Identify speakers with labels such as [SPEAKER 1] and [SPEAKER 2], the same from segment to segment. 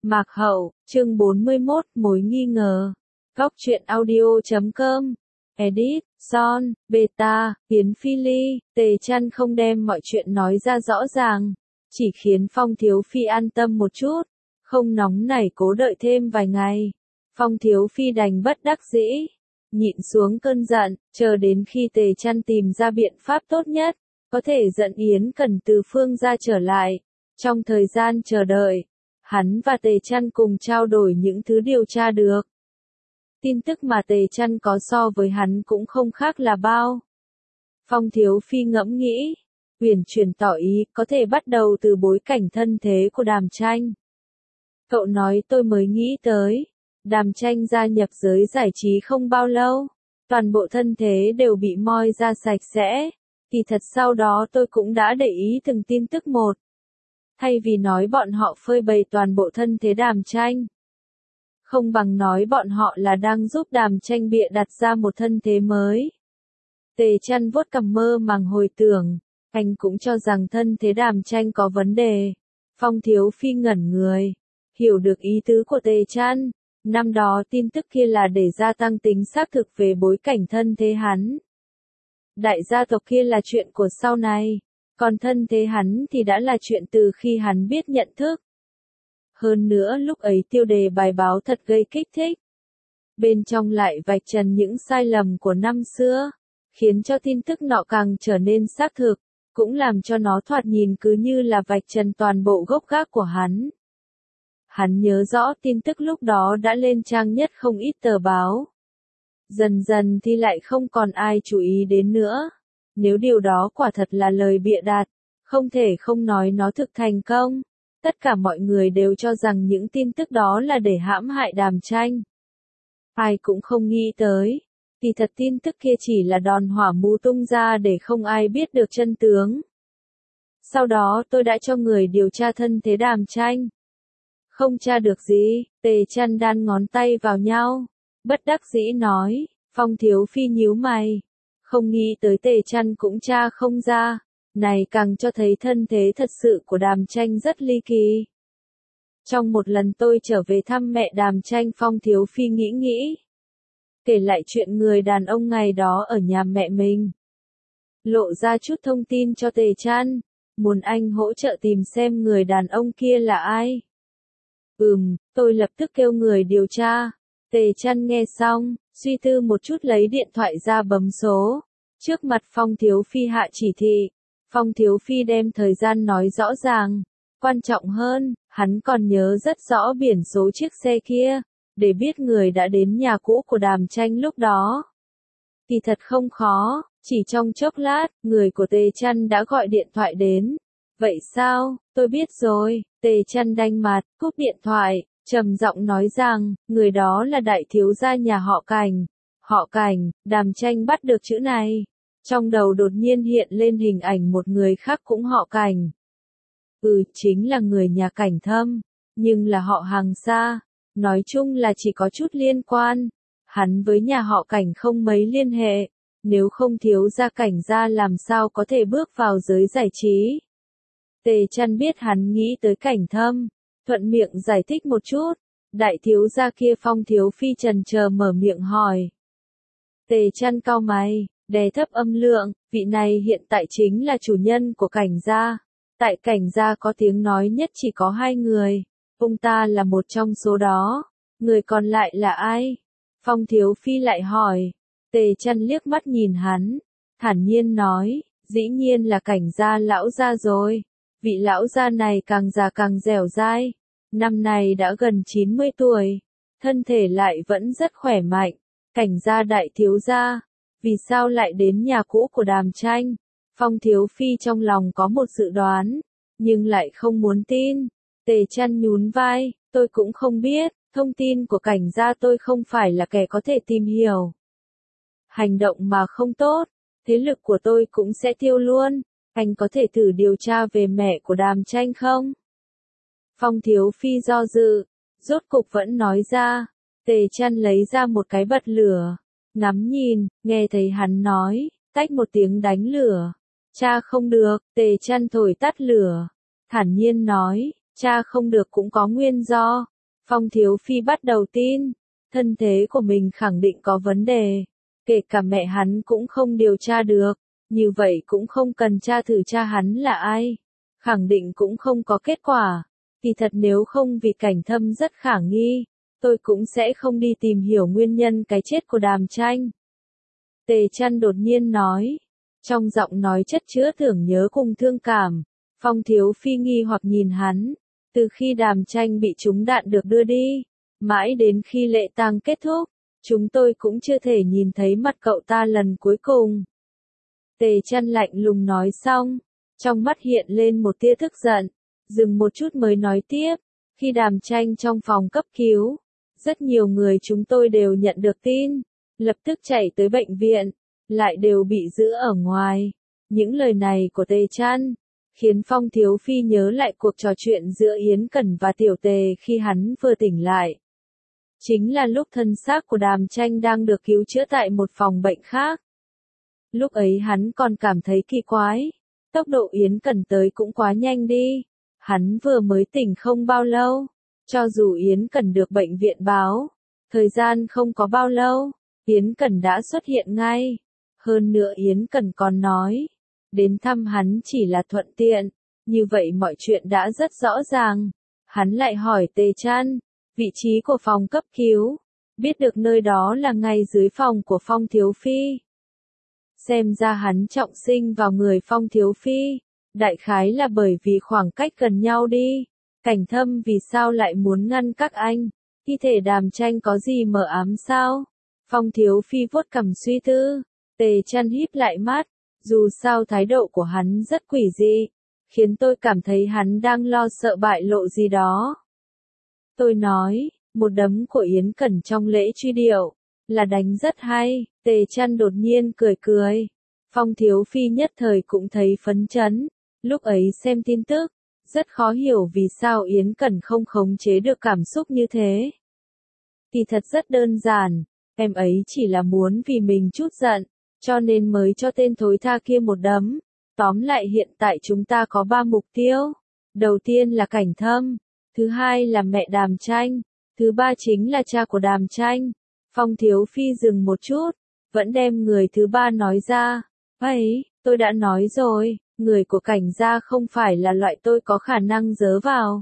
[SPEAKER 1] Mạc Hậu, chương 41, mối nghi ngờ. Góc truyện audio.com. Edit, Son, Beta, Hiến Phi Ly, Tề Chăn không đem mọi chuyện nói ra rõ ràng, chỉ khiến Phong Thiếu Phi an tâm một chút, không nóng nảy cố đợi thêm vài ngày. Phong Thiếu Phi đành bất đắc dĩ, nhịn xuống cơn giận, chờ đến khi Tề Chăn tìm ra biện pháp tốt nhất, có thể dẫn Yến Cần từ Phương ra trở lại. Trong thời gian chờ đợi, hắn và Tề Chăn cùng trao đổi những thứ điều tra được. Tin tức mà Tề Chăn có so với hắn cũng không khác là bao. Phong Thiếu Phi ngẫm nghĩ, uyển chuyển tỏ ý có thể bắt đầu từ bối cảnh thân thế của Đàm Tranh. Cậu nói tôi mới nghĩ tới, Đàm Tranh gia nhập giới giải trí không bao lâu, toàn bộ thân thế đều bị moi ra sạch sẽ, thì thật sau đó tôi cũng đã để ý từng tin tức một. Thay vì nói bọn họ phơi bày toàn bộ thân thế Đàm Tranh, không bằng nói bọn họ là đang giúp Đàm Tranh bịa đặt ra một thân thế mới. Tề Chăn vuốt cằm mơ màng hồi tưởng, anh cũng cho rằng thân thế Đàm Tranh có vấn đề. Phong Thiếu Phi ngẩn người, hiểu được ý tứ của Tề Chăn, năm đó tin tức kia là để gia tăng tính xác thực về bối cảnh thân thế hắn. Đại gia tộc kia là chuyện của sau này, còn thân thế hắn thì đã là chuyện từ khi hắn biết nhận thức. Hơn nữa lúc ấy tiêu đề bài báo thật gây kích thích. Bên trong lại vạch trần những sai lầm của năm xưa, khiến cho tin tức nọ càng trở nên xác thực, cũng làm cho nó thoạt nhìn cứ như là vạch trần toàn bộ gốc gác của hắn. Hắn nhớ rõ tin tức lúc đó đã lên trang nhất không ít tờ báo. Dần dần thì lại không còn ai chú ý đến nữa. Nếu điều đó quả thật là lời bịa đặt, không thể không nói nó thực thành công. Tất cả mọi người đều cho rằng những tin tức đó là để hãm hại Đàm Tranh. Ai cũng không nghĩ tới, thì thật tin tức kia chỉ là đòn hỏa mù tung ra để không ai biết được chân tướng. Sau đó tôi đã cho người điều tra thân thế Đàm Tranh. Không tra được gì, Tề Chăn đan ngón tay vào nhau, bất đắc dĩ nói. Phong Thiếu Phi nhíu mày, không nghĩ tới Tề Chăn cũng tra không ra. Này càng cho thấy thân thế thật sự của Đàm Tranh rất ly kỳ. Trong một lần tôi trở về thăm mẹ Đàm Tranh, Phong Thiếu Phi nghĩ, kể lại chuyện người đàn ông ngày đó ở nhà mẹ mình. Lộ ra chút thông tin cho Tề Chăn, muốn anh hỗ trợ tìm xem người đàn ông kia là ai. Tôi lập tức kêu người điều tra. Tề Chăn nghe xong, suy tư một chút lấy điện thoại ra bấm số. Trước mặt Phong Thiếu Phi hạ chỉ thị. Phong Thiếu Phi đem thời gian nói rõ ràng. Quan trọng hơn, hắn còn nhớ rất rõ biển số chiếc xe kia, để biết người đã đến nhà cũ của Đàm Tranh lúc đó. Thì thật không khó, chỉ trong chốc lát, người của Tề Chăn đã gọi điện thoại đến. Vậy sao, tôi biết rồi. Tề Chăn đanh mặt, cúp điện thoại, trầm giọng nói rằng, người đó là đại thiếu gia nhà họ Cảnh. Họ Cảnh, Đàm Tranh bắt được chữ này. Trong đầu đột nhiên hiện lên hình ảnh một người khác cũng họ Cảnh. Chính là người nhà Cảnh Thâm, nhưng là họ hàng xa. Nói chung là chỉ có chút liên quan. Hắn với nhà họ Cảnh không mấy liên hệ. Nếu không thiếu gia Cảnh gia làm sao có thể bước vào giới giải trí. Tề Chăn biết hắn nghĩ tới Cảnh Thâm, thuận miệng giải thích một chút. Đại thiếu gia kia Phong Thiếu Phi chần chờ mở miệng hỏi. Tề Chăn cau mày, đè thấp âm lượng, vị này hiện tại chính là chủ nhân của Cảnh gia. Tại Cảnh gia có tiếng nói nhất chỉ có 2 người, ông ta là một trong số đó, người còn lại là ai? Phong Thiếu Phi lại hỏi. Tề Chăn liếc mắt nhìn hắn, thản nhiên nói, dĩ nhiên là Cảnh gia lão gia rồi. Vị lão gia này càng già càng dẻo dai, năm nay đã gần 90 tuổi, thân thể lại vẫn rất khỏe mạnh. Cảnh gia đại thiếu gia, vì sao lại đến nhà cũ của Đàm Tranh? Phong Thiếu Phi trong lòng có một dự đoán, nhưng lại không muốn tin. Tề Chăn nhún vai, tôi cũng không biết, thông tin của Cảnh gia tôi không phải là kẻ có thể tìm hiểu. Hành động mà không tốt, thế lực của tôi cũng sẽ tiêu luôn. Anh có thể thử điều tra về mẹ của Đàm Tranh không? Phong Thiếu Phi do dự, rốt cục vẫn nói ra. Tề Chăn lấy ra một cái bật lửa, ngắm nhìn, nghe thấy hắn nói, tách một tiếng đánh lửa. Cha không được, Tề Chăn thổi tắt lửa, thản nhiên nói, cha không được cũng có nguyên do, Phong Thiếu Phi bắt đầu tin, thân thế của mình khẳng định có vấn đề, kể cả mẹ hắn cũng không điều tra được, như vậy cũng không cần tra thử cha hắn là ai, khẳng định cũng không có kết quả. Kỳ thật nếu không vì Cảnh Thâm rất khả nghi, tôi cũng sẽ không đi tìm hiểu nguyên nhân cái chết của Đàm Tranh. Tề Chăn đột nhiên nói, trong giọng nói chất chứa tưởng nhớ cùng thương cảm. Phong Thiếu Phi nghi hoặc nhìn hắn, từ khi Đàm Tranh bị trúng đạn được đưa đi, mãi đến khi lễ tang kết thúc, chúng tôi cũng chưa thể nhìn thấy mặt cậu ta lần cuối cùng. Tề Chăn lạnh lùng nói xong, trong mắt hiện lên một tia tức giận, dừng một chút mới nói tiếp, khi Đàm Tranh trong phòng cấp cứu, rất nhiều người chúng tôi đều nhận được tin, lập tức chạy tới bệnh viện, lại đều bị giữ ở ngoài. Những lời này của Tề Chăn khiến Phong Thiếu Phi nhớ lại cuộc trò chuyện giữa Yến Cẩn và Tiểu Tề khi hắn vừa tỉnh lại. Chính là lúc thân xác của Đàm Tranh đang được cứu chữa tại một phòng bệnh khác. Lúc ấy hắn còn cảm thấy kỳ quái, tốc độ Yến Cẩn tới cũng quá nhanh đi. Hắn vừa mới tỉnh không bao lâu, cho dù Yến Cẩn được bệnh viện báo, thời gian không có bao lâu, Yến Cẩn đã xuất hiện ngay. Hơn nữa Yến Cẩn còn nói, đến thăm hắn chỉ là thuận tiện, như vậy mọi chuyện đã rất rõ ràng. Hắn lại hỏi Tề Chăn, vị trí của phòng cấp cứu, biết được nơi đó là ngay dưới phòng của Phong Thiếu Phi. Xem ra hắn trọng sinh vào người Phong Thiếu Phi, đại khái là bởi vì khoảng cách gần nhau đi. Cảnh Thâm vì sao lại muốn ngăn các anh, thi thể Đàm Tranh có gì mờ ám sao? Phong Thiếu Phi vuốt cằm suy tư, Tề Chăn híp lại mắt, dù sao thái độ của hắn rất quỷ dị, khiến tôi cảm thấy hắn đang lo sợ bại lộ gì đó. Tôi nói, một đấm của Yến Cẩn trong lễ truy điệu, là đánh rất hay. Tề Chăn đột nhiên cười cười. Phong Thiếu Phi nhất thời cũng thấy phấn chấn, lúc ấy xem tin tức, rất khó hiểu vì sao Yến Cẩn không khống chế được cảm xúc như thế. Thì thật rất đơn giản, em ấy chỉ là muốn vì mình chút giận, cho nên mới cho tên thối tha kia một đấm. Tóm lại hiện tại chúng ta có 3 mục tiêu. Đầu tiên là Cảnh Thâm, thứ hai là mẹ Đàm Tranh, thứ ba chính là cha của Đàm Tranh. Phong Thiếu Phi dừng một chút, vẫn đem người thứ ba nói ra. Ấy, tôi đã nói rồi, người của Cảnh gia không phải là loại tôi có khả năng dớ vào.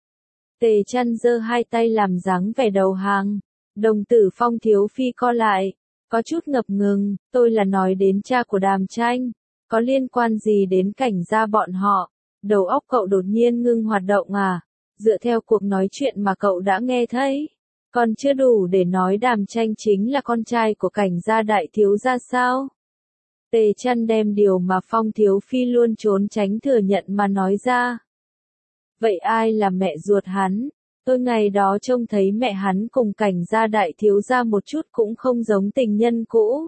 [SPEAKER 1] Tề Chăn giơ hai tay làm dáng vẻ đầu hàng. Đồng tử Phong Thiếu Phi co lại, có chút ngập ngừng, tôi là nói đến cha của Đàm Tranh, có liên quan gì đến Cảnh gia bọn họ? Đầu óc cậu đột nhiên ngưng hoạt động à? Dựa theo cuộc nói chuyện mà cậu đã nghe thấy, còn chưa đủ để nói Đàm Tranh chính là con trai của Cảnh gia đại thiếu gia sao? Tề Chăn đem điều mà Phong Thiếu Phi luôn trốn tránh thừa nhận mà nói ra. Vậy ai là mẹ ruột hắn? Tôi ngày đó trông thấy mẹ hắn cùng Cảnh gia đại thiếu gia một chút cũng không giống tình nhân cũ.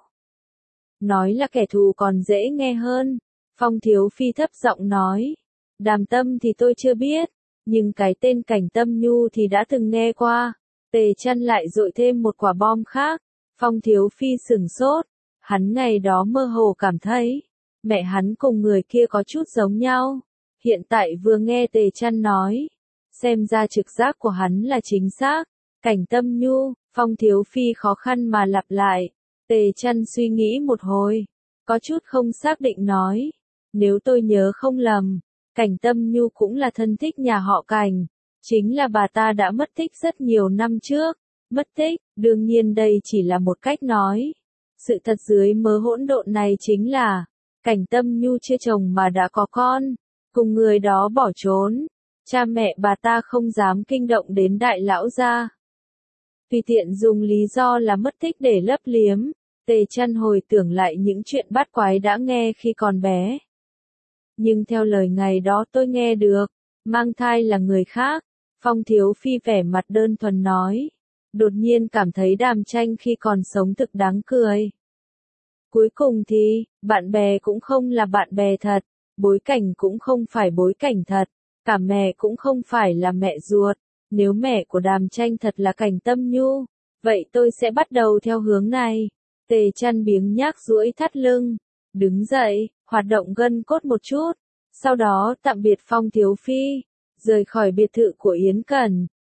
[SPEAKER 1] Nói là kẻ thù còn dễ nghe hơn. Phong Thiếu Phi thấp giọng nói. Đàm Tâm thì tôi chưa biết, nhưng cái tên Cảnh Tâm Nhu thì đã từng nghe qua. Tề Chăn lại dội thêm một quả bom khác. Phong Thiếu Phi sửng sốt. Hắn ngày đó mơ hồ cảm thấy, mẹ hắn cùng người kia có chút giống nhau. Hiện tại vừa nghe Tề Chăn nói, xem ra trực giác của hắn là chính xác. Cảnh Tâm Nhu, Phong Thiếu Phi khó khăn mà lặp lại. Tề Chăn suy nghĩ một hồi, có chút không xác định nói, nếu tôi nhớ không lầm, Cảnh Tâm Nhu cũng là thân thích nhà họ Cảnh, chính là bà ta đã mất tích rất nhiều năm trước. Mất tích, đương nhiên đây chỉ là một cách nói. Sự thật dưới mớ hỗn độn này chính là, Cảnh Tâm Nhu chưa chồng mà đã có con, cùng người đó bỏ trốn. Cha mẹ bà ta không dám kinh động đến đại lão gia, tùy tiện dùng lý do là mất tích để lấp liếm. Tề Chăn hồi tưởng lại những chuyện bát quái đã nghe khi còn bé. Nhưng theo lời ngày đó tôi nghe được, mang thai là người khác. Phong Thiếu Phi vẻ mặt đơn thuần nói. Đột nhiên cảm thấy Đàm Tranh khi còn sống thực đáng cười. Cuối cùng thì, bạn bè cũng không là bạn bè thật, bối cảnh cũng không phải bối cảnh thật, cả mẹ cũng không phải là mẹ ruột. Nếu mẹ của Đàm Tranh thật là Cảnh Tâm Nhu, vậy tôi sẽ bắt đầu theo hướng này. Tề Chăn biếng nhác duỗi thắt lưng, đứng dậy, hoạt động gân cốt một chút, sau đó tạm biệt Phong Thiếu Phi, rời khỏi biệt thự của Yến Cẩn.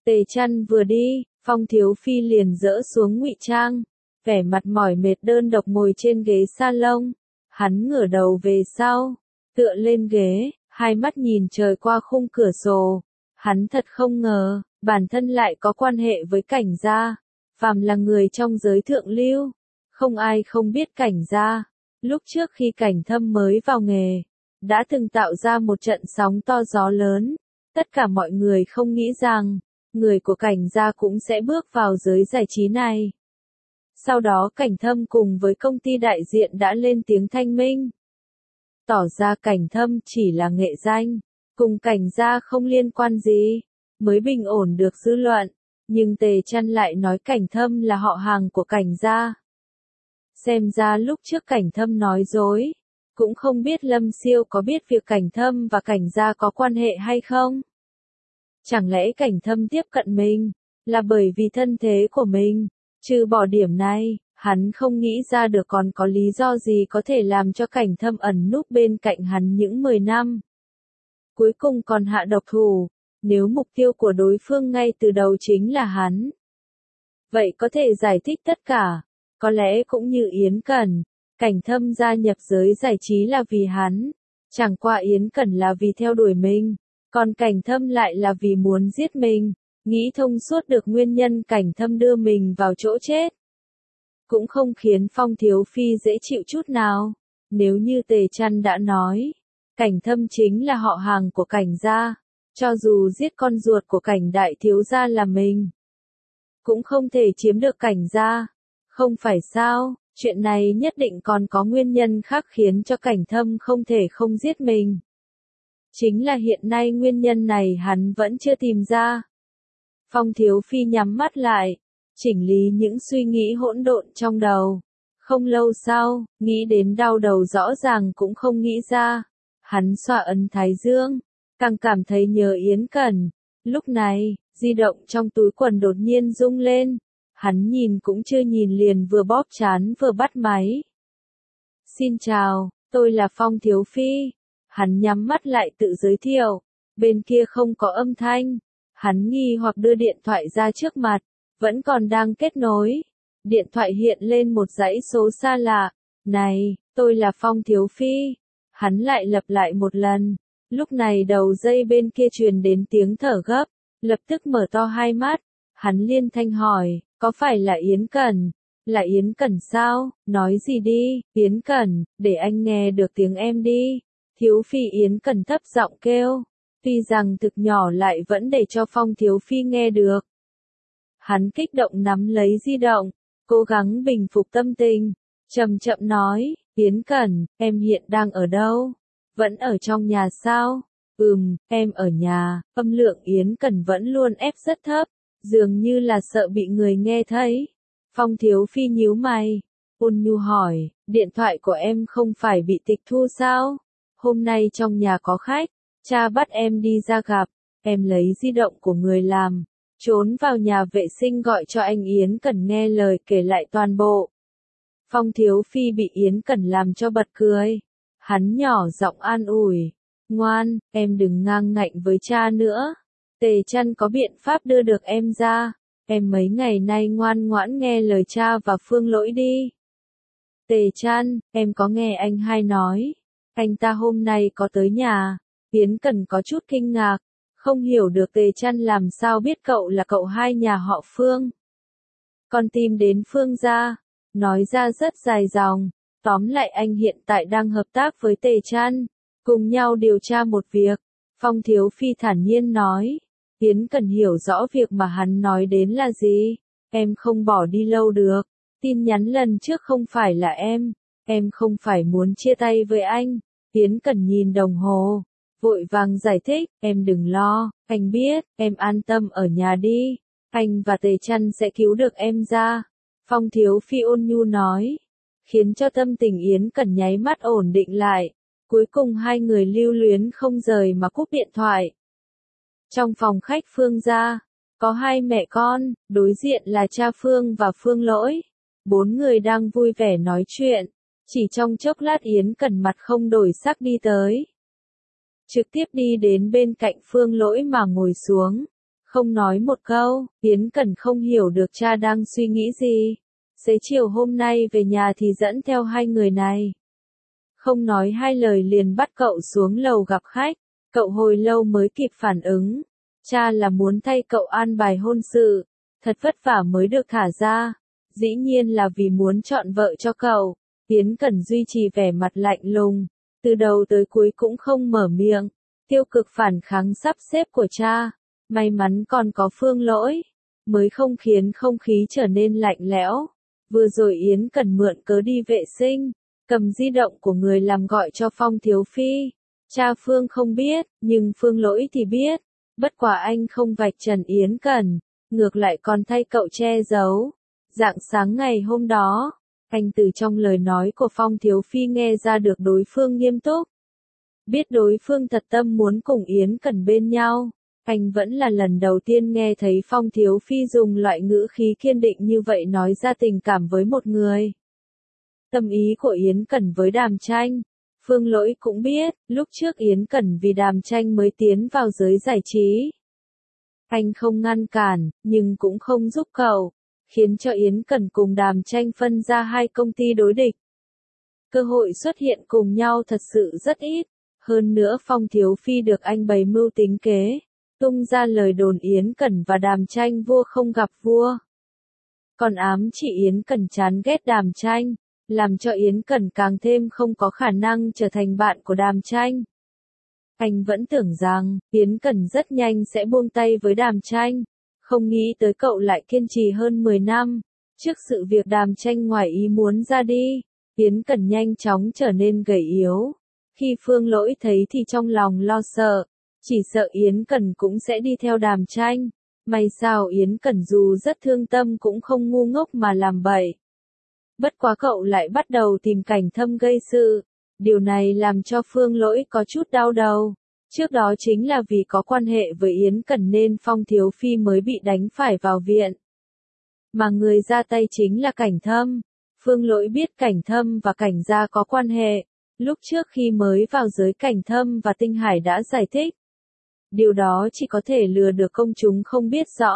[SPEAKER 1] Tề Chăn vừa đi, Phong Thiếu Phi liền dỡ xuống ngụy trang, vẻ mặt mỏi mệt đơn độc ngồi trên ghế salon. Hắn ngửa đầu về sau, tựa lên ghế, hai mắt nhìn trời qua khung cửa sổ. Hắn thật không ngờ, bản thân lại có quan hệ với Cảnh gia. Phàm là người trong giới thượng lưu, không ai không biết Cảnh gia. Lúc trước khi Cảnh Thâm mới vào nghề, đã từng tạo ra một trận sóng to gió lớn. Tất cả mọi người không nghĩ rằng, người của Cảnh gia cũng sẽ bước vào giới giải trí này. Sau đó Cảnh Thâm cùng với công ty đại diện đã lên tiếng thanh minh. Tỏ ra Cảnh Thâm chỉ là nghệ danh, cùng Cảnh gia không liên quan gì, mới bình ổn được dư luận. Nhưng Tề Chăn lại nói Cảnh Thâm là họ hàng của Cảnh gia. Xem ra lúc trước Cảnh Thâm nói dối, cũng không biết Lâm Siêu có biết việc Cảnh Thâm và Cảnh gia có quan hệ hay không. Chẳng lẽ Cảnh Thâm tiếp cận mình, là bởi vì thân thế của mình? Trừ bỏ điểm này, hắn không nghĩ ra được còn có lý do gì có thể làm cho Cảnh Thâm ẩn núp bên cạnh hắn những 10 năm. Cuối cùng còn hạ độc thủ, nếu mục tiêu của đối phương ngay từ đầu chính là hắn. Vậy có thể giải thích tất cả, có lẽ cũng như Yến Cẩn, Cảnh Thâm gia nhập giới giải trí là vì hắn, chẳng qua Yến Cẩn là vì theo đuổi mình, còn Cảnh Thâm lại là vì muốn giết mình. Nghĩ thông suốt được nguyên nhân Cảnh Thâm đưa mình vào chỗ chết, cũng không khiến Phong Thiếu Phi dễ chịu chút nào. Nếu như Tề Chăn đã nói, Cảnh Thâm chính là họ hàng của Cảnh gia, cho dù giết con ruột của Cảnh đại thiếu gia là mình, cũng không thể chiếm được Cảnh gia. Không phải sao, chuyện này nhất định còn có nguyên nhân khác khiến cho Cảnh Thâm không thể không giết mình. Chính là hiện nay nguyên nhân này hắn vẫn chưa tìm ra. Phong Thiếu Phi nhắm mắt lại, chỉnh lý những suy nghĩ hỗn độn trong đầu. Không lâu sau, nghĩ đến đau đầu rõ ràng cũng không nghĩ ra. Hắn xoa ấn thái dương, càng cảm thấy nhớ Yến Cẩn. Lúc này, di động trong túi quần đột nhiên rung lên. Hắn nhìn cũng chưa nhìn liền vừa bóp trán vừa bắt máy. Xin chào, tôi là Phong Thiếu Phi. Hắn nhắm mắt lại tự giới thiệu. Bên kia không có âm thanh. Hắn nghi hoặc đưa điện thoại ra trước mặt, vẫn còn đang kết nối. Điện thoại hiện lên một dãy số xa lạ. Này, tôi là Phong Thiếu Phi. Hắn lại lặp lại một lần. Lúc này đầu dây bên kia truyền đến tiếng thở gấp. Lập tức mở to hai mắt. Hắn liên thanh hỏi, có phải là Yến Cẩn? Là Yến Cẩn sao? Nói gì đi, Yến Cẩn, để anh nghe được tiếng em đi. Thiếu Phi Yến Cẩn thấp giọng kêu. Tuy rằng thực nhỏ lại vẫn để cho Phong Thiếu Phi nghe được. Hắn kích động nắm lấy di động, cố gắng bình phục tâm tình, chậm chậm nói, Yến Cẩn, em hiện đang ở đâu? Vẫn ở trong nhà sao? Em ở nhà. Âm lượng Yến Cẩn vẫn luôn ép rất thấp, dường như là sợ bị người nghe thấy. Phong Thiếu Phi nhíu mày, ôn nhu hỏi, điện thoại của em không phải bị tịch thu sao? Hôm nay trong nhà có khách, cha bắt em đi ra gặp, em lấy di động của người làm, trốn vào nhà vệ sinh gọi cho anh Yến Cẩn nghe lời kể lại toàn bộ. Phong Thiếu Phi bị Yến Cẩn làm cho bật cười. Hắn nhỏ giọng an ủi, ngoan, em đừng ngang ngạnh với cha nữa. Tề Chăn có biện pháp đưa được em ra. Em mấy ngày nay ngoan ngoãn nghe lời cha và Phương Lỗi đi. Tề Chăn, em có nghe anh hai nói, anh ta hôm nay có tới nhà. Yến Cẩn có chút kinh ngạc, không hiểu được Tề Chăn làm sao biết cậu là cậu hai nhà họ Phương. Còn tìm đến Phương gia, nói ra rất dài dòng. Tóm lại anh hiện tại đang hợp tác với Tề Chăn, cùng nhau điều tra một việc. Phong Thiếu Phi thản nhiên nói. Yến Cẩn hiểu rõ việc mà hắn nói đến là gì. Em không bỏ đi lâu được. Tin nhắn lần trước không phải là em không phải muốn chia tay với anh. Yến Cẩn nhìn đồng hồ, vội vàng giải thích, em đừng lo, anh biết, em an tâm ở nhà đi. Anh và Tề Chăn sẽ cứu được em ra. Phong Thiếu Phi ôn nhu nói, khiến cho tâm tình Yến Cẩn nháy mắt ổn định lại. Cuối cùng hai người lưu luyến không rời mà cúp điện thoại. Trong phòng khách Phương gia, có hai mẹ con, đối diện là cha Phương và Phương Lỗi. Bốn người đang vui vẻ nói chuyện. Chỉ trong chốc lát Yến Cẩn mặt không đổi sắc đi tới. Trực tiếp đi đến bên cạnh Phương Lỗi mà ngồi xuống. Không nói một câu, Yến Cẩn không hiểu được cha đang suy nghĩ gì. Xế chiều hôm nay về nhà thì dẫn theo hai người này. Không nói hai lời liền bắt cậu xuống lầu gặp khách. Cậu hồi lâu mới kịp phản ứng. Cha là muốn thay cậu an bài hôn sự. Thật vất vả mới được thả ra. Dĩ nhiên là vì muốn chọn vợ cho cậu. Yến Cẩn duy trì vẻ mặt lạnh lùng. Từ đầu tới cuối cũng không mở miệng. Tiêu cực phản kháng sắp xếp của cha. May mắn còn có Phương Lỗi. Mới không khiến không khí trở nên lạnh lẽo. Vừa rồi Yến Cẩn mượn cớ đi vệ sinh. Cầm di động của người làm gọi cho Phong Thiếu Phi. Cha Phương không biết, nhưng Phương Lỗi thì biết. Bất quả anh không vạch trần Yến Cẩn. Ngược lại còn thay cậu che giấu. Rạng sáng ngày hôm đó, anh từ trong lời nói của Phong Thiếu Phi nghe ra được đối phương nghiêm túc. Biết đối phương thật tâm muốn cùng Yến Cẩn bên nhau. Anh vẫn là lần đầu tiên nghe thấy Phong Thiếu Phi dùng loại ngữ khí kiên định như vậy nói ra tình cảm với một người. Tâm ý của Yến Cẩn với Đàm Tranh. Phương Lỗi cũng biết, lúc trước Yến Cẩn vì Đàm Tranh mới tiến vào giới giải trí. Anh không ngăn cản, nhưng cũng không giúp cậu, khiến cho Yến Cẩn cùng Đàm Tranh phân ra hai công ty đối địch. Cơ hội xuất hiện cùng nhau thật sự rất ít, hơn nữa Phong Thiếu Phi được anh bày mưu tính kế, tung ra lời đồn Yến Cẩn và Đàm Tranh vua không gặp vua. Còn ám chỉ Yến Cẩn chán ghét Đàm Tranh, làm cho Yến Cẩn càng thêm không có khả năng trở thành bạn của Đàm Tranh. Anh vẫn tưởng rằng, Yến Cẩn rất nhanh sẽ buông tay với Đàm Tranh. Không nghĩ tới cậu lại kiên trì hơn 10 năm. Trước sự việc Đàm Tranh ngoài ý muốn ra đi, Yến Cẩn nhanh chóng trở nên gầy yếu. Khi Phương Lỗi thấy thì trong lòng lo sợ. Chỉ sợ Yến Cẩn cũng sẽ đi theo Đàm Tranh. May sao Yến Cẩn dù rất thương tâm cũng không ngu ngốc mà làm bậy. Bất quá cậu lại bắt đầu tìm Cảnh Thâm gây sự. Điều này làm cho Phương Lỗi có chút đau đầu. Trước đó chính là vì có quan hệ với Yến Cẩn nên Phong Thiếu Phi mới bị đánh phải vào viện. Mà người ra tay chính là Cảnh Thâm. Phương Lỗi biết Cảnh Thâm và Cảnh gia có quan hệ. Lúc trước khi mới vào giới Cảnh Thâm và Tinh Hải đã giải thích. Điều đó chỉ có thể lừa được công chúng không biết rõ.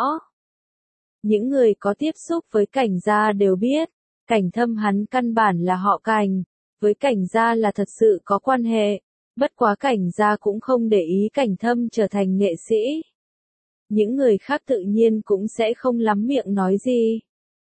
[SPEAKER 1] Những người có tiếp xúc với Cảnh gia đều biết. Cảnh Thâm hắn căn bản là họ Cảnh. Với Cảnh gia là thật sự có quan hệ. Bất quá Cảnh gia cũng không để ý Cảnh Thâm trở thành nghệ sĩ. Những người khác tự nhiên cũng sẽ không lắm miệng nói gì.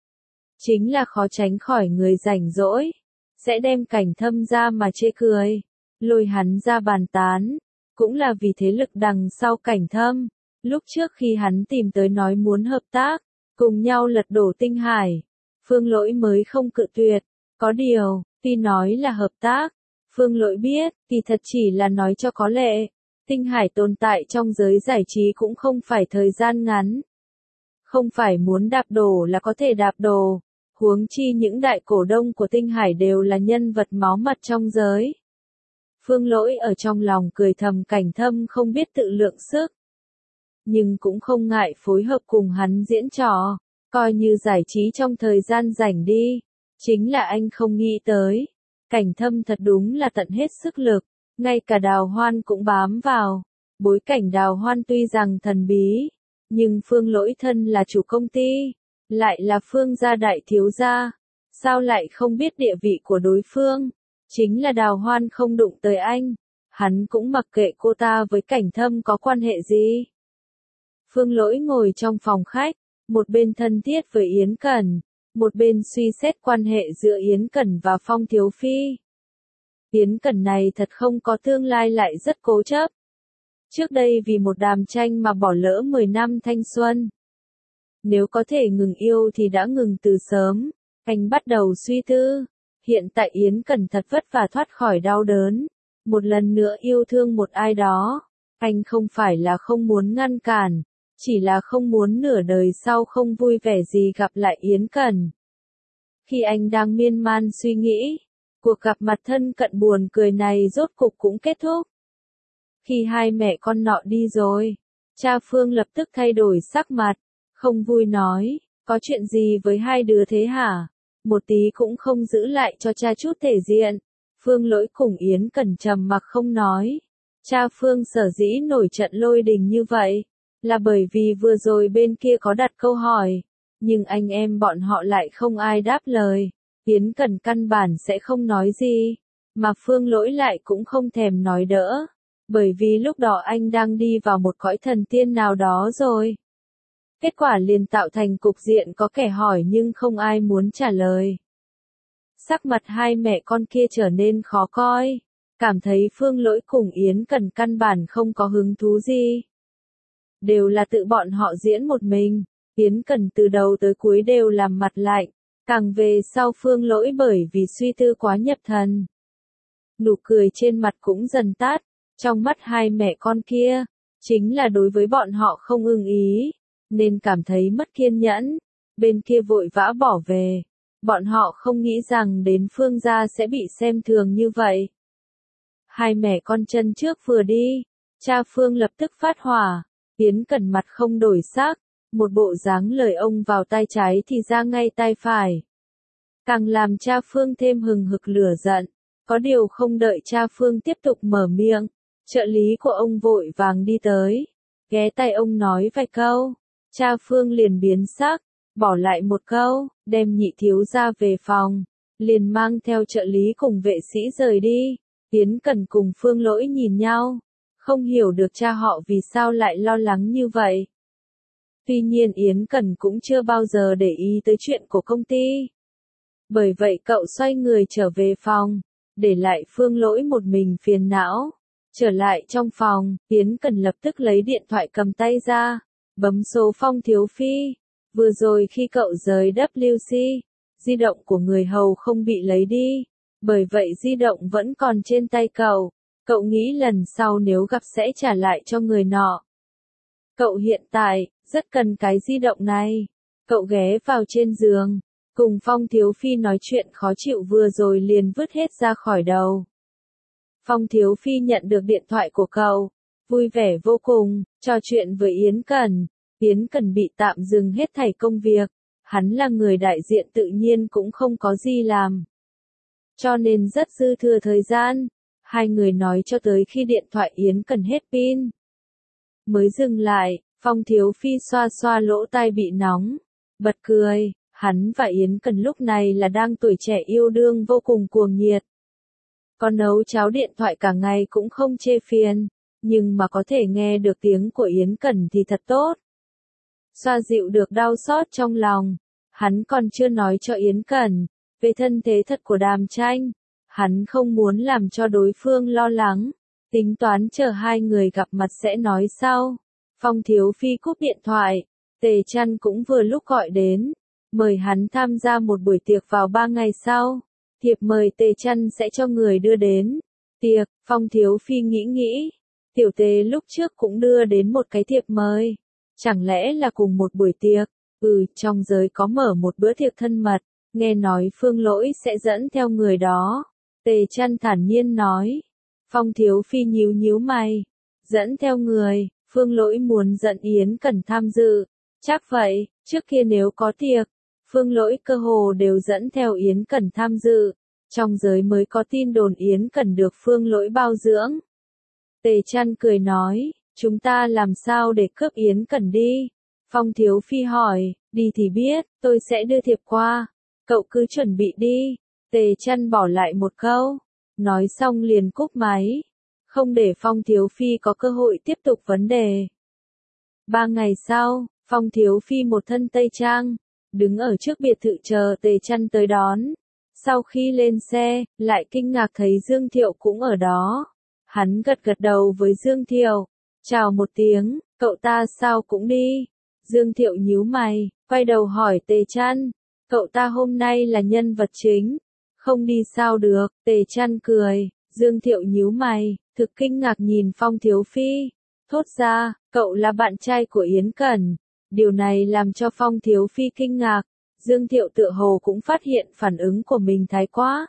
[SPEAKER 1] Chính là khó tránh khỏi người rảnh rỗi. Sẽ đem Cảnh Thâm ra mà chê cười. Lôi hắn ra bàn tán. Cũng là vì thế lực đằng sau Cảnh Thâm. Lúc trước khi hắn tìm tới nói muốn hợp tác. Cùng nhau lật đổ Tinh Hải. Phương Lỗi mới không cự tuyệt. Có điều, tuy nói là hợp tác. Phương Lỗi biết, kỳ thật chỉ là nói cho có lệ. Tinh Hải tồn tại trong giới giải trí cũng không phải thời gian ngắn. Không phải muốn đạp đổ là có thể đạp đổ. Huống chi những đại cổ đông của Tinh Hải đều là nhân vật máu mặt trong giới. Phương Lỗi ở trong lòng cười thầm Cảnh Thâm không biết tự lượng sức. Nhưng cũng không ngại phối hợp cùng hắn diễn trò. Coi như giải trí trong thời gian rảnh đi. Chính là anh không nghĩ tới. Cảnh Thâm thật đúng là tận hết sức lực. Ngay cả Đào Hoan cũng bám vào. Bối cảnh Đào Hoan tuy rằng thần bí. Nhưng Phương Lỗi thân là chủ công ty. Lại là Phương gia đại thiếu gia. Sao lại không biết địa vị của đối phương? Chính là Đào Hoan không đụng tới anh. Hắn cũng mặc kệ cô ta với Cảnh Thâm có quan hệ gì. Phương Lỗi ngồi trong phòng khách. Một bên thân thiết với Yến Cẩn. Một bên suy xét quan hệ giữa Yến Cẩn và Phong Thiếu Phi. Yến Cẩn này thật không có tương lai lại rất cố chấp. Trước đây vì một Đàm Tranh mà bỏ lỡ 10 năm thanh xuân. Nếu có thể ngừng yêu thì đã ngừng từ sớm. Anh bắt đầu suy tư. Hiện tại Yến Cẩn thật vất vả thoát khỏi đau đớn. Một lần nữa yêu thương một ai đó. Anh không phải là không muốn ngăn cản. Chỉ là không muốn nửa đời sau không vui vẻ gì gặp lại Yến Cẩn. Khi anh đang miên man suy nghĩ, cuộc gặp mặt thân cận buồn cười này rốt cục cũng kết thúc. Khi hai mẹ con nọ đi rồi, cha Phương lập tức thay đổi sắc mặt, không vui nói, có chuyện gì với hai đứa thế hả? Một tí cũng không giữ lại cho cha chút thể diện. Phương Lỗi cùng Yến Cẩn trầm mặc không nói. Cha Phương sở dĩ nổi trận lôi đình như vậy. là bởi vì vừa rồi bên kia có đặt câu hỏi, nhưng anh em bọn họ lại không ai đáp lời. Yến Cần căn bản sẽ không nói gì, mà Phương Lỗi lại cũng không thèm nói đỡ, bởi vì lúc đó anh đang đi vào một cõi thần tiên nào đó rồi. Kết quả liền tạo thành cục diện có kẻ hỏi nhưng không ai muốn trả lời. Sắc mặt hai mẹ con kia trở nên khó coi, cảm thấy Phương Lỗi cùng Yến Cần căn bản không có hứng thú gì. Đều là tự bọn họ diễn một mình, Yến Cần từ đầu tới cuối đều làm mặt lạnh, càng về sau Phương Lỗi bởi vì suy tư quá nhập thần. Nụ cười trên mặt cũng dần tắt, trong mắt hai mẹ con kia, chính là đối với bọn họ không ưng ý, nên cảm thấy mất kiên nhẫn, bên kia vội vã bỏ về. Bọn họ không nghĩ rằng đến Phương gia sẽ bị xem thường như vậy. Hai mẹ con chân trước vừa đi, cha Phương lập tức phát hỏa, Yến Cần mặt không đổi sắc, một bộ dáng lời ông vào tai trái thì ra ngay tai phải. Càng làm cha Phương thêm hừng hực lửa giận, có điều không đợi cha Phương tiếp tục mở miệng, trợ lý của ông vội vàng đi tới, ghé tai ông nói vài câu, cha Phương liền biến sắc, bỏ lại một câu, đem nhị thiếu gia về phòng, liền mang theo trợ lý cùng vệ sĩ rời đi. Yến Cần cùng Phương Lỗi nhìn nhau, không hiểu được cha họ vì sao lại lo lắng như vậy. Tuy nhiên Yến Cần cũng chưa bao giờ để ý tới chuyện của công ty. Bởi vậy cậu xoay người trở về phòng, để lại Phương Lỗi một mình phiền não. Trở lại trong phòng, Yến Cần lập tức lấy điện thoại cầm tay ra, bấm số Phong Thiếu Phi. Vừa rồi khi cậu rời WC, di động của người hầu không bị lấy đi, bởi vậy di động vẫn còn trên tay cậu. Cậu nghĩ lần sau nếu gặp sẽ trả lại cho người nọ. Cậu hiện tại, rất cần cái di động này. Cậu ghé vào trên giường, cùng Phong Thiếu Phi nói chuyện khó chịu vừa rồi liền vứt hết ra khỏi đầu. Phong Thiếu Phi nhận được điện thoại của cậu, vui vẻ vô cùng, trò chuyện với Yến Cần. Yến Cần bị tạm dừng hết thảy công việc, hắn là người đại diện tự nhiên cũng không có gì làm. Cho nên rất dư thừa thời gian, hai người nói cho tới khi điện thoại Yến Cần hết pin. Mới dừng lại, Phong Thiếu Phi xoa xoa lỗ tai bị nóng, bật cười, hắn và Yến Cần lúc này là đang tuổi trẻ yêu đương vô cùng cuồng nhiệt. Có nấu cháo điện thoại cả ngày cũng không chê phiền, nhưng mà có thể nghe được tiếng của Yến Cần thì thật tốt. Xoa dịu được đau xót trong lòng, hắn còn chưa nói cho Yến Cần về thân thế thật của Đàm Tranh. Hắn không muốn làm cho đối phương lo lắng, tính toán chờ hai người gặp mặt sẽ nói sau. Phong Thiếu Phi cúp điện thoại, Tề Chăn cũng vừa lúc gọi đến, mời hắn tham gia một buổi tiệc vào 3 ngày sau. Thiệp mời Tề Chăn sẽ cho người đưa đến. Tiệc, Phong Thiếu Phi nghĩ, Tiểu Tề lúc trước cũng đưa đến một cái thiệp mời. Chẳng lẽ là cùng một buổi tiệc? Trong giới có mở một bữa tiệc thân mật, nghe nói Phương Lỗi sẽ dẫn theo người đó. Tề Chăn thản nhiên nói. Phong Thiếu Phi nhíu mày. Dẫn theo người, Phương Lỗi muốn dẫn Yến Cần tham dự. Chắc vậy, trước kia nếu có tiệc, Phương Lỗi cơ hồ đều dẫn theo Yến Cần tham dự. Trong giới mới có tin đồn Yến Cần được Phương Lỗi bao dưỡng. Tề Chăn cười nói, chúng ta làm sao để cướp Yến Cần đi? Phong Thiếu Phi hỏi, đi thì biết, tôi sẽ đưa thiệp qua. Cậu cứ chuẩn bị đi. Tề Chăn bỏ lại một câu, nói xong liền cúp máy, không để Phong Thiếu Phi có cơ hội tiếp tục vấn đề. 3 ngày sau, Phong Thiếu Phi một thân tây trang, đứng ở trước biệt thự chờ Tề Chăn tới đón. Sau khi lên xe, lại kinh ngạc thấy Dương Thiệu cũng ở đó. Hắn gật đầu với Dương Thiệu, chào một tiếng, cậu ta sao cũng đi. Dương Thiệu nhíu mày, quay đầu hỏi Tề Chăn, cậu ta hôm nay là nhân vật chính, không đi sao được. Tề Chăn cười, Dương Thiệu nhíu mày, thực kinh ngạc nhìn Phong Thiếu Phi, thốt ra, cậu là bạn trai của Yến Cần. Điều này làm cho Phong Thiếu Phi kinh ngạc. Dương Thiệu tựa hồ cũng phát hiện phản ứng của mình thái quá.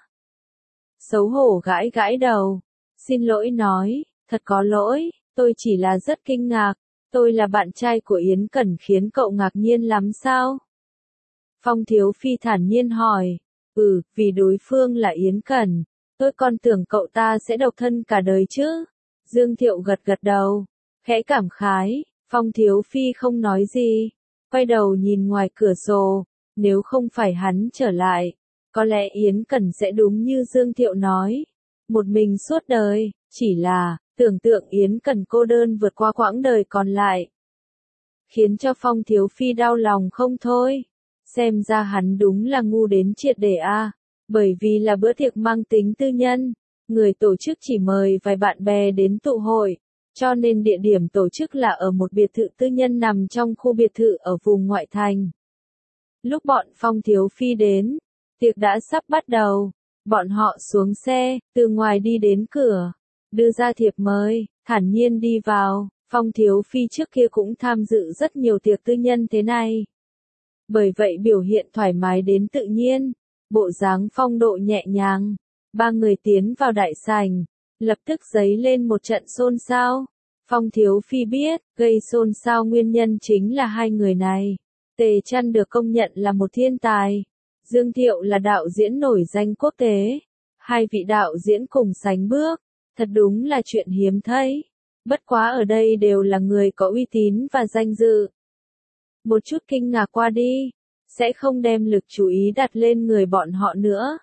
[SPEAKER 1] Xấu hổ gãi đầu, xin lỗi nói, thật có lỗi, tôi chỉ là rất kinh ngạc, tôi là bạn trai của Yến Cần khiến cậu ngạc nhiên lắm sao? Phong Thiếu Phi thản nhiên hỏi, vì đối phương là Yến Cần, tôi còn tưởng cậu ta sẽ độc thân cả đời chứ. Dương Thiệu gật đầu, khẽ cảm khái, Phong Thiếu Phi không nói gì, quay đầu nhìn ngoài cửa sổ, nếu không phải hắn trở lại, có lẽ Yến Cẩn sẽ đúng như Dương Thiệu nói, một mình suốt đời, chỉ là, tưởng tượng Yến Cẩn cô đơn vượt qua quãng đời còn lại, khiến cho Phong Thiếu Phi đau lòng không thôi. Xem ra hắn đúng là ngu đến triệt để a, bởi vì là bữa tiệc mang tính tư nhân, người tổ chức chỉ mời vài bạn bè đến tụ hội, cho nên địa điểm tổ chức là ở một biệt thự tư nhân nằm trong khu biệt thự ở vùng ngoại thành. Lúc bọn Phong Thiếu Phi đến, tiệc đã sắp bắt đầu, bọn họ xuống xe, từ ngoài đi đến cửa, đưa ra thiệp mời, thản nhiên đi vào. Phong Thiếu Phi trước kia cũng tham dự rất nhiều tiệc tư nhân thế này. Bởi vậy biểu hiện thoải mái đến tự nhiên, bộ dáng phong độ nhẹ nhàng. Ba người tiến vào đại sảnh, lập tức dấy lên một trận xôn xao. Phong Thiếu Phi biết, gây xôn xao nguyên nhân chính là hai người này. Tề Chăn được công nhận là một thiên tài. Dương Thiệu là đạo diễn nổi danh quốc tế. Hai vị đạo diễn cùng sánh bước, thật đúng là chuyện hiếm thấy. Bất quá ở đây đều là người có uy tín và danh dự. Một chút kinh ngạc qua đi, sẽ không đem lực chú ý đặt lên người bọn họ nữa.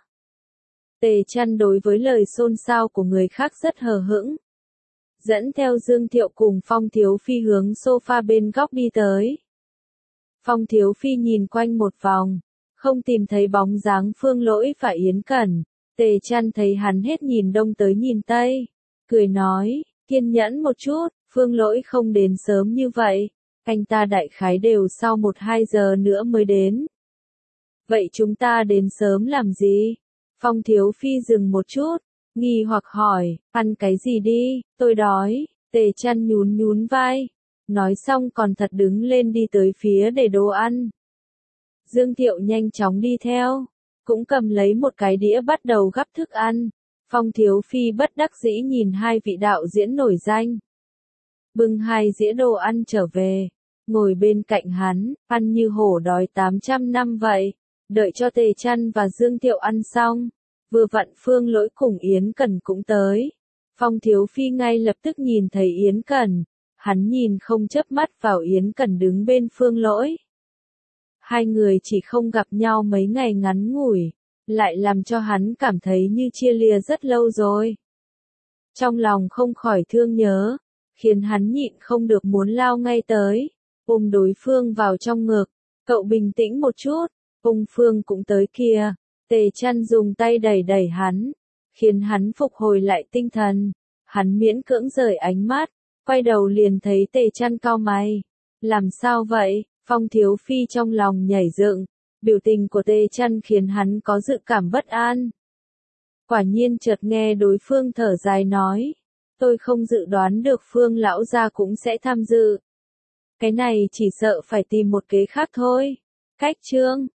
[SPEAKER 1] Tề Chăn đối với lời xôn xao của người khác rất hờ hững. Dẫn theo Dương Thiệu cùng Phong Thiếu Phi hướng sofa bên góc đi tới. Phong Thiếu Phi nhìn quanh một vòng, không tìm thấy bóng dáng Phương Lỗi và Yến Cẩn. Tề Chăn thấy hắn hết nhìn đông tới nhìn tây, cười nói, kiên nhẫn một chút, Phương Lỗi không đến sớm như vậy, anh ta đại khái đều sau 1-2 giờ nữa mới đến. Vậy chúng ta đến sớm làm gì? Phong Thiếu Phi dừng một chút, nghi hoặc hỏi, ăn cái gì đi, tôi đói. Tề Chăn nhún nhún vai, nói xong còn thật đứng lên đi tới phía để đồ ăn. Dương Thiệu nhanh chóng đi theo, cũng cầm lấy một cái đĩa bắt đầu gắp thức ăn. Phong Thiếu Phi bất đắc dĩ nhìn hai vị đạo diễn nổi danh. Bưng 2 dĩa đồ ăn trở về, ngồi bên cạnh hắn, ăn như hổ đói 800 năm vậy. Đợi cho Tề Chăn và Dương Thiệu ăn xong, vừa vặn Phương Lỗi cùng Yến Cẩn cũng tới. Phong Thiếu Phi ngay lập tức nhìn thấy Yến Cẩn, hắn nhìn không chớp mắt vào Yến Cẩn đứng bên Phương Lỗi. Hai người chỉ không gặp nhau mấy ngày ngắn ngủi, lại làm cho hắn cảm thấy như chia lìa rất lâu rồi. Trong lòng không khỏi thương nhớ, khiến hắn nhịn không được muốn lao ngay tới, ôm đối phương vào trong ngực. Cậu bình tĩnh một chút, ung Phương cũng tới kìa. Tề Chăn dùng tay đẩy đẩy hắn, khiến hắn phục hồi lại tinh thần. Hắn miễn cưỡng rời ánh mắt, quay đầu liền thấy Tề Chăn cau mày. Làm sao vậy? Phong Thiếu Phi trong lòng nhảy dựng, biểu tình của Tề Chăn khiến hắn có dự cảm bất an. Quả nhiên chợt nghe đối phương thở dài nói, tôi không dự đoán được Phương lão gia cũng sẽ tham dự. Cái này chỉ sợ phải tìm một kế khác thôi. Cách chương